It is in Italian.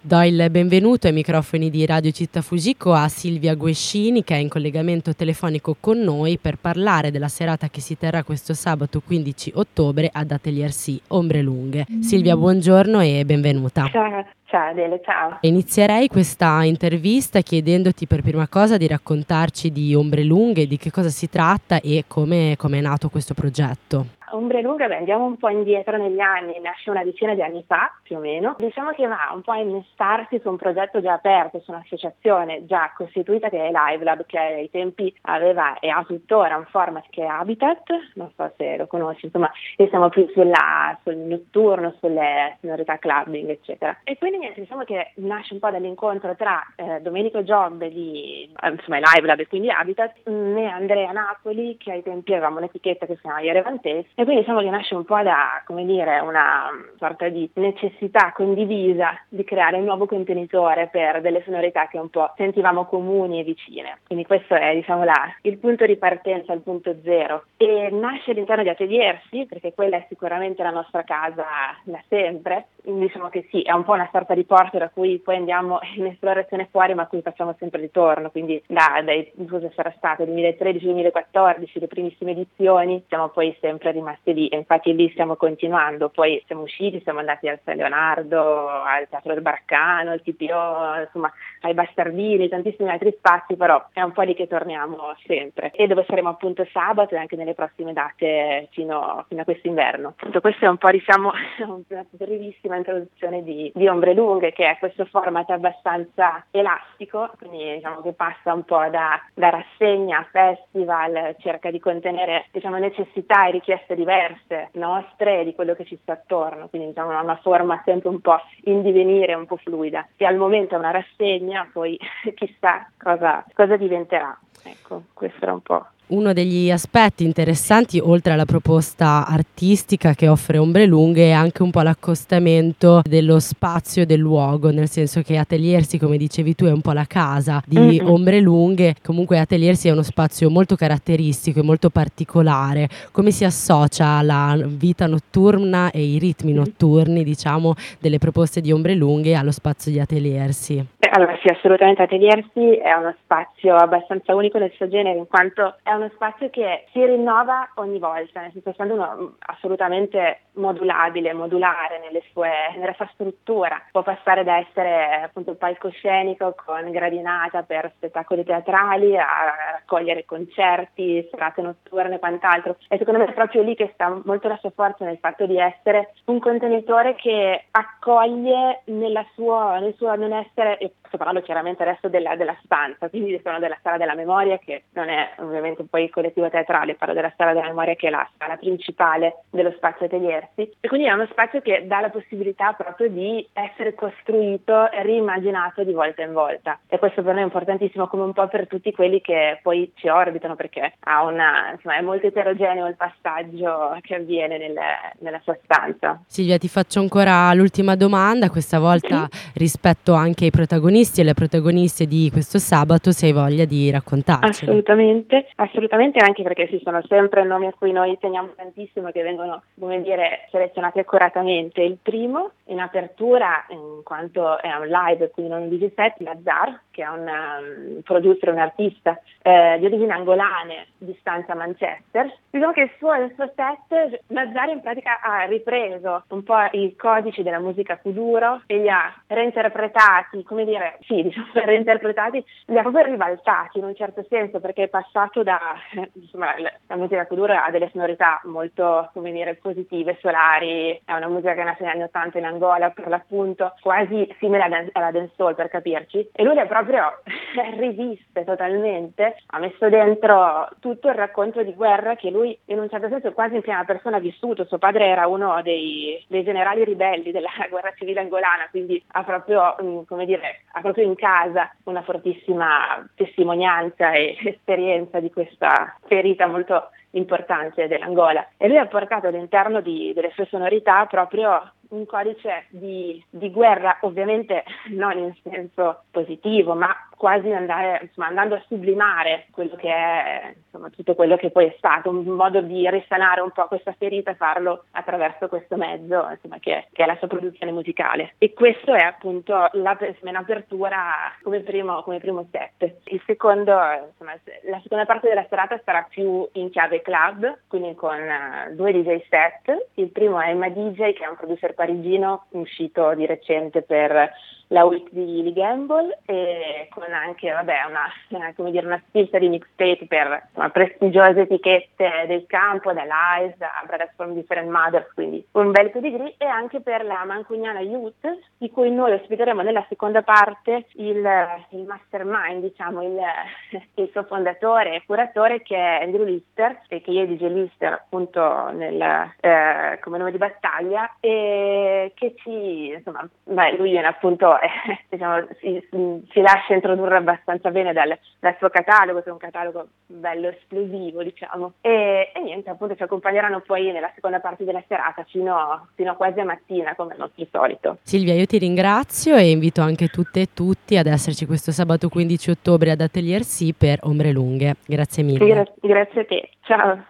Do il benvenuto ai microfoni di Radio Città Fujiko a Silvia Guescini, che è in collegamento telefonico con noi per parlare della serata che si terrà questo sabato 15 ottobre ad Atelier C, Ombre Lunghe. Silvia, buongiorno e benvenuta. Ciao Adele, ciao. Inizierei questa intervista chiedendoti per prima cosa di raccontarci di Ombre Lunghe, di che cosa si tratta e come è nato questo progetto. Ombre Lunghe, andiamo un po' indietro negli anni, nasce una decina di anni fa più o meno. Diciamo che va un po' a innestarsi su un progetto già aperto, su un'associazione già costituita che è LiveLab, che ai tempi aveva e ha tuttora un format che è Habitat, non so se lo conosci, insomma, e siamo più sul notturno, sulle sonorità clubbing, eccetera. E quindi niente, diciamo che nasce un po' dall'incontro tra Domenico Giobbe di LiveLab e quindi Habitat e Andrea Napoli, che ai tempi avevamo un'etichetta che si chiama Yerevantes. E quindi diciamo che nasce un po' da, come dire, una sorta di necessità condivisa di creare un nuovo contenitore per delle sonorità che un po' sentivamo comuni e vicine. Quindi questo è, diciamo, il punto di partenza, il punto zero. E nasce all'interno di Atelier C, perché quella è sicuramente la nostra casa da sempre. Diciamo che sì, è un po' una sorta di porto da cui poi andiamo in esplorazione fuori, ma a cui facciamo sempre ritorno. Quindi dai cosa sarà stato, 2013-2014, le primissime edizioni, siamo poi sempre rimasti lì, e infatti lì stiamo continuando. Poi siamo usciti, siamo andati al San Leonardo, al Teatro del Barcano, al TPO, insomma ai Bastardini, tantissimi altri spazi, però è un po' lì che torniamo sempre, e dove saremo appunto sabato e anche nelle prossime date fino a quest'inverno. Tutto questo è un po', diciamo, una brevissima introduzione di Ombre Lunghe, che è questo format abbastanza elastico, quindi diciamo che passa un po' da rassegna a festival, cerca di contenere, diciamo, necessità e richieste diverse nostre e di quello che ci sta attorno, quindi diciamo una forma sempre un po' in divenire, un po' fluida. Se al momento è una rassegna, poi chissà cosa diventerà. Ecco, questo era un po'. Uno degli aspetti interessanti, oltre alla proposta artistica che offre Ombre Lunghe, è anche un po' l'accostamento dello spazio e del luogo, nel senso che Atelier C, come dicevi tu, è un po' la casa di Ombre Lunghe. Comunque Atelier C è uno spazio molto caratteristico e molto particolare. Come si associa la vita notturna e i ritmi notturni, diciamo, delle proposte di Ombre Lunghe allo spazio di Atelier C? Allora sì, assolutamente Atelier C è uno spazio abbastanza unico nel suo genere, in quanto è uno spazio che si rinnova ogni volta, nel senso, essendo uno assolutamente modulare nella sua struttura. Può passare da essere appunto il palcoscenico con gradinata per spettacoli teatrali a raccogliere concerti, serate notturne e quant'altro. E secondo me è proprio lì che sta molto la sua forza, nel fatto di essere un contenitore che accoglie nel suo non essere, e sto parlando chiaramente adesso della stanza, quindi sono della Sala della Memoria, che non è ovviamente poi il collettivo teatrale, parlo della Sala della Memoria, che è la sala principale dello spazio Atelier C, e quindi è uno spazio che dà la possibilità proprio di essere costruito e reimmaginato di volta in volta, e questo per noi è importantissimo, come un po' per tutti quelli che poi ci orbitano, perché è molto eterogeneo il passaggio che avviene nella sua stanza. Silvia, ti faccio ancora l'ultima domanda, questa volta rispetto anche ai protagonisti e alle protagoniste di questo sabato, se hai voglia di raccontarci. Assolutamente, anche perché ci sono sempre nomi a cui noi teniamo tantissimo, che vengono, come dire, selezionati accuratamente. Il primo in apertura, in quanto è un live, quindi non un DJ set, Lazar, che è un producer, un artista di origini angolane, di stanza a Manchester. Diciamo che il suo set, Lazar in pratica ha ripreso un po' i codici della musica kuduro e li ha reinterpretati, li ha proprio ribaltati in un certo senso, perché è passato la musica kuduro ha delle sonorità molto, come dire, positive, solari, è una musica che nasce negli anni 80 in Angola, per l'appunto, quasi simile alla dancehall, per capirci, e lui le ha proprio riviste totalmente, ha messo dentro tutto il racconto di guerra che lui in un certo senso quasi in prima persona ha vissuto. Suo padre era uno dei generali ribelli della guerra civile angolana, quindi ha proprio in casa una fortissima testimonianza e esperienza di questa ferita molto importante dell'Angola, e lui ha portato all'interno delle sue sonorità proprio un codice di guerra, ovviamente non in senso positivo, ma quasi andando a sublimare quello che è, insomma, tutto quello che poi è stato, un modo di risanare un po' questa ferita e farlo attraverso questo mezzo, insomma, che è la sua produzione musicale. E questo è appunto l'apertura come primo step. Il secondo, insomma, la seconda parte della serata sarà più in chiave club, quindi con 2 DJ set. Il primo è Emma DJ, che è un producer parigino uscito di recente per la week di Lily Gamble, e con anche una sfilza di mixtape per prestigiose etichette del campo, dall'Ice a Brothers from Different Mothers, quindi un bel pedigree, e anche per la mancuniana Youth, di cui noi ospiteremo nella seconda parte il mastermind, diciamo, il suo fondatore e curatore, che è Andrew Lister, e che io DJ Lister appunto come nome di battaglia, e che lui viene appunto diciamo, si lascia introdurre abbastanza bene dal suo catalogo, che è un catalogo bello esplosivo, diciamo, e niente, appunto ci accompagneranno poi nella seconda parte della serata fino a quasi a mattina, come al nostro solito. Silvia, io ti ringrazio e invito anche tutte e tutti ad esserci questo sabato 15 ottobre ad Atelier Sì per Ombre Lunghe. Grazie mille. Grazie a te, ciao.